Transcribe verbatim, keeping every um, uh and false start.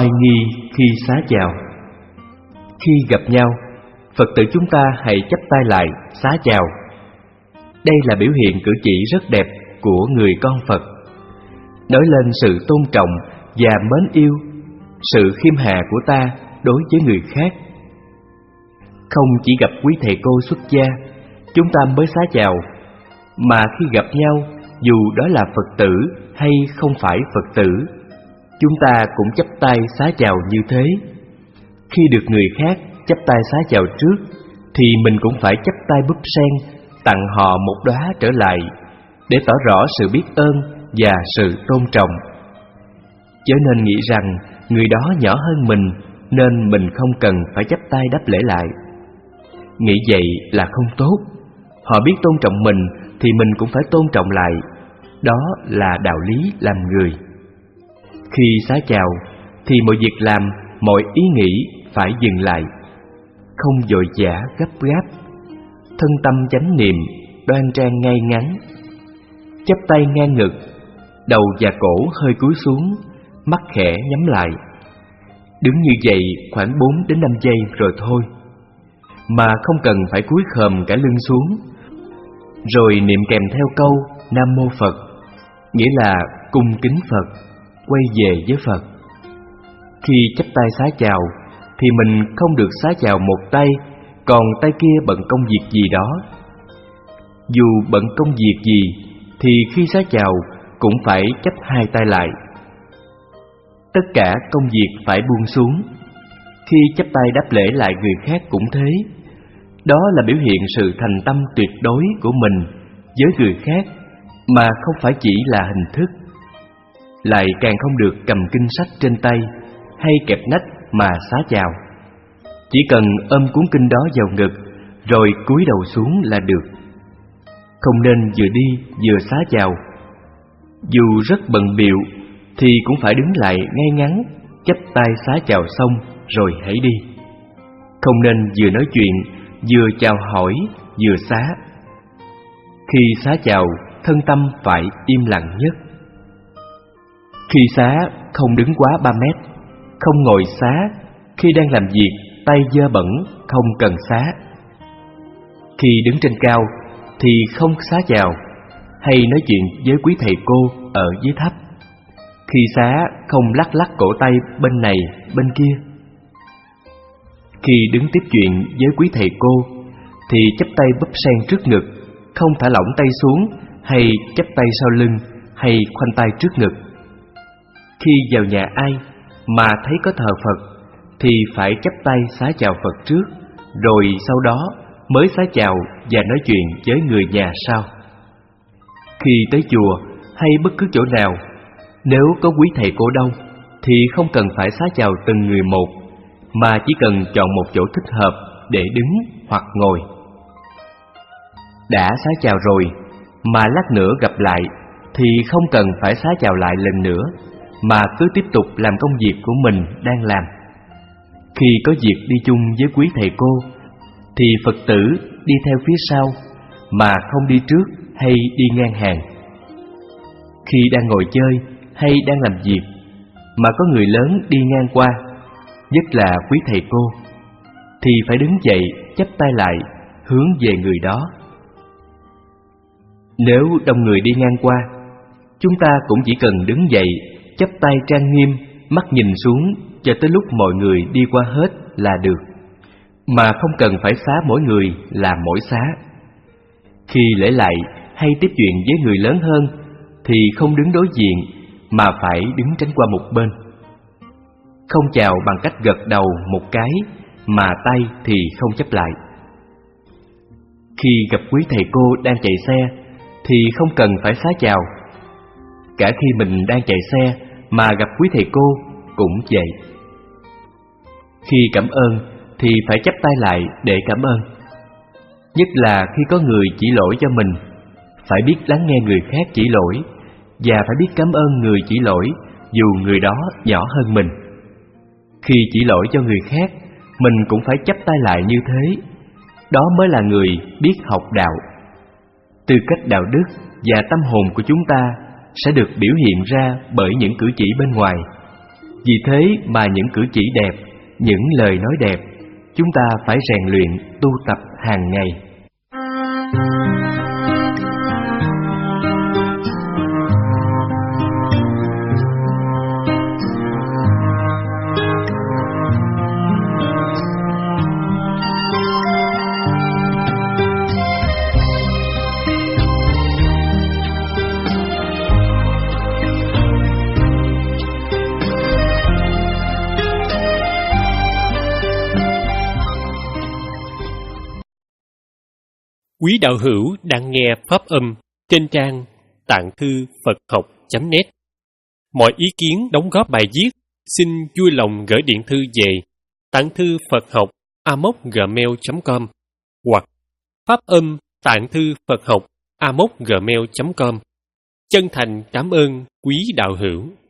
oai nghi khi xá chào. Khi gặp nhau, Phật tử chúng ta hãy chắp tay lại xá chào. Đây là biểu hiện cử chỉ rất đẹp của người con Phật, nói lên sự tôn trọng và mến yêu, sự khiêm hạ của ta đối với người khác. Không chỉ gặp quý thầy cô xuất gia, chúng ta mới xá chào, mà khi gặp nhau, dù đó là Phật tử hay không phải Phật tử, chúng ta cũng chắp tay xá chào như thế. Khi được người khác chắp tay xá chào trước, thì mình cũng phải chắp tay búp sen, tặng họ một đóa trở lại, để tỏ rõ sự biết ơn và sự tôn trọng. Chớ nên nghĩ rằng người đó nhỏ hơn mình, nên mình không cần phải chắp tay đáp lễ lại. Nghĩ vậy là không tốt. Họ biết tôn trọng mình thì mình cũng phải tôn trọng lại. Đó là đạo lý làm người. Khi xá chào thì mọi việc làm, mọi ý nghĩ phải dừng lại, không vội vã gấp gáp, thân tâm chánh niệm, đoan trang ngay ngắn, chắp tay ngang ngực, đầu và cổ hơi cúi xuống, mắt khẽ nhắm lại. Đứng như vậy khoảng bốn đến năm giây rồi thôi, mà không cần phải cúi khom cả lưng xuống. Rồi niệm kèm theo câu Nam Mô Phật, nghĩa là cung kính Phật, quay về với Phật. Khi chắp tay xá chào thì mình không được xá chào một tay, còn tay kia bận công việc gì đó. Dù bận công việc gì thì khi xá chào cũng phải chắp hai tay lại. Tất cả công việc phải buông xuống. Khi chắp tay đáp lễ lại người khác cũng thế. Đó là biểu hiện sự thành tâm tuyệt đối của mình với người khác, mà không phải chỉ là hình thức. Lại càng không được cầm kinh sách trên tay hay kẹp nách mà xá chào. Chỉ cần ôm cuốn kinh đó vào ngực rồi cúi đầu xuống là được. Không nên vừa đi vừa xá chào. Dù rất bận bịu thì cũng phải đứng lại ngay ngắn, chắp tay xá chào xong rồi hãy đi. Không nên vừa nói chuyện vừa chào hỏi vừa xá. Khi xá chào, thân tâm phải im lặng nhất. Khi xá không đứng quá ba mét, không ngồi xá. Khi đang làm việc tay dơ bẩn không cần xá. Khi đứng trên cao thì không xá chào hay nói chuyện với quý thầy cô ở dưới thấp. Khi xá không lắc lắc cổ tay bên này bên kia. Khi đứng tiếp chuyện với quý thầy cô thì chắp tay búp sen trước ngực, không thả lỏng tay xuống hay chắp tay sau lưng hay khoanh tay trước ngực. Khi vào nhà ai mà thấy có thờ Phật thì phải chắp tay xá chào Phật trước, rồi sau đó mới xá chào và nói chuyện với người nhà sau. Khi tới chùa hay bất cứ chỗ nào, nếu có quý thầy cô đông thì không cần phải xá chào từng người một, mà chỉ cần chọn một chỗ thích hợp để đứng hoặc ngồi. Đã xá chào rồi mà lát nữa gặp lại thì không cần phải xá chào lại lần nữa, mà cứ tiếp tục làm công việc của mình đang làm. Khi có việc đi chung với quý thầy cô thì Phật tử đi theo phía sau, mà không đi trước hay đi ngang hàng. Khi đang ngồi chơi hay đang làm việc mà có người lớn đi ngang qua, nhất là quý thầy cô, thì phải đứng dậy chắp tay lại hướng về người đó. Nếu đông người đi ngang qua, chúng ta cũng chỉ cần đứng dậy chắp tay trang nghiêm, mắt nhìn xuống cho tới lúc mọi người đi qua hết là được, mà không cần phải xá mỗi người là mỗi xá. Khi lễ lại hay tiếp chuyện với người lớn hơn thì không đứng đối diện, mà phải đứng tránh qua một bên. Không chào bằng cách gật đầu một cái, mà tay thì không chắp lại. Khi gặp quý thầy cô đang chạy xe thì không cần phải xá chào. Cả khi mình đang chạy xe mà gặp quý thầy cô cũng vậy. Khi cảm ơn thì phải chắp tay lại để cảm ơn. Nhất là khi có người chỉ lỗi cho mình, phải biết lắng nghe người khác chỉ lỗi, và phải biết cảm ơn người chỉ lỗi dù người đó nhỏ hơn mình. Khi chỉ lỗi cho người khác, mình cũng phải chắp tay lại như thế. Đó mới là người biết học đạo. Tư cách đạo đức và tâm hồn của chúng ta sẽ được biểu hiện ra bởi những cử chỉ bên ngoài. Vì thế mà những cử chỉ đẹp, những lời nói đẹp, chúng ta phải rèn luyện, tu tập hàng ngày. Quý đạo hữu đang nghe pháp âm trên trang tạng thư Phật học chấm net. Mọi ý kiến đóng góp bài viết xin vui lòng gửi điện thư về tạng thư Phật học a m o c gmail chấm com hoặc pháp âm tạng thư Phật học a m o c gmail chấm com. Chân thành cảm ơn quý đạo hữu.